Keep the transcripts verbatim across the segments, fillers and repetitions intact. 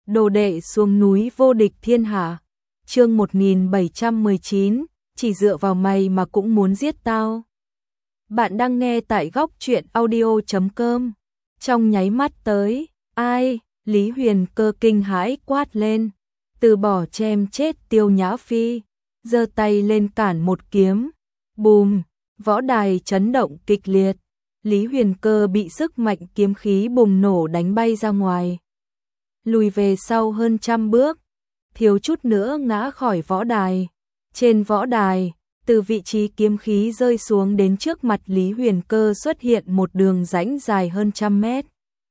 Đồ đệ xuống núi vô địch thiên hạ. Chương một nghìn bảy trăm mười chín, chỉ dựa vào mày mà cũng muốn giết tao. Bạn đang nghe tại góc truyện audio chấm com. Trong nháy mắt tới, ai? Lý Huyền Cơ kinh hãi quát lên, từ bỏ chém chết Tiêu Nhã Phi, giơ tay lên cản một kiếm. Bùm, võ đài chấn động kịch liệt. Lý Huyền Cơ bị sức mạnh kiếm khí bùng nổ đánh bay ra ngoài, lùi về sau hơn trăm bước, thiếu chút nữa ngã khỏi võ đài. Trên võ đài, từ vị trí kiếm khí rơi xuống đến trước mặt Lý Huyền Cơ xuất hiện một đường rãnh dài hơn trăm mét.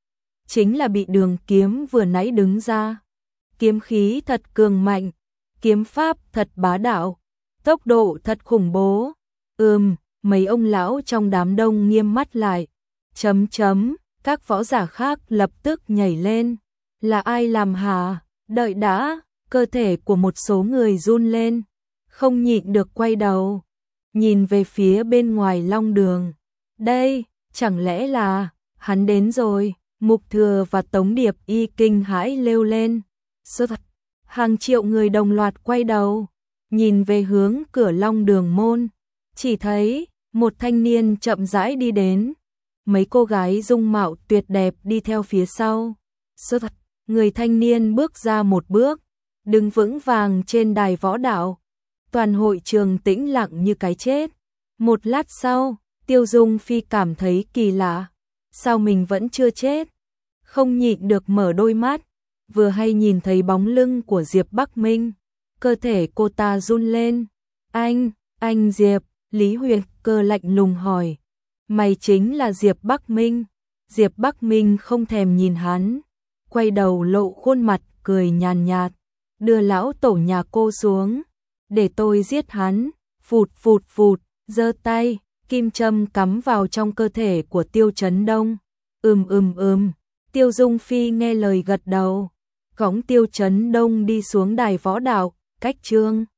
Chính là bị đường kiếm vừa nãy đứng ra. Kiếm khí thật cường mạnh, kiếm pháp thật bá đạo, tốc độ thật khủng bố. Ừm, mấy ông lão trong đám đông nghiêm mắt lại. Chấm chấm, các võ giả khác lập tức nhảy lên. Là ai làm hả? Đợi đã, cơ thể của một số người run lên, không nhịn được quay đầu, nhìn về phía bên ngoài long đường. Đây, chẳng lẽ là, hắn đến rồi. Mục Thừa và Tống Điệp Y kinh hãi lêu lên. Sơ thật, hàng triệu người đồng loạt quay đầu, nhìn về hướng cửa long đường môn, chỉ thấy một thanh niên chậm rãi đi đến, mấy cô gái dung mạo tuyệt đẹp đi theo phía sau. Sơ thật, người thanh niên bước ra một bước, đứng vững vàng trên đài võ đạo. Toàn hội trường tĩnh lặng như cái chết. Một lát sau, Tiêu Dung Phi cảm thấy kỳ lạ, sao mình vẫn chưa chết? Không nhịn được mở đôi mắt, vừa hay nhìn thấy bóng lưng của Diệp Bắc Minh, cơ thể cô ta run lên. Anh, anh Diệp, Lý Huyền Cơ lạnh lùng hỏi. Mày chính là Diệp Bắc Minh? Diệp Bắc Minh không thèm nhìn hắn, quay đầu lộ khuôn mặt cười nhàn nhạt, đưa lão tổ nhà cô xuống, để tôi giết hắn. Phụt phụt phụt, giơ tay, kim châm cắm vào trong cơ thể của Tiêu Chấn Đông. Ừm ừm ừm, Tiêu Dung Phi nghe lời gật đầu, cõng Tiêu Chấn Đông đi xuống đài võ đạo, cách Trương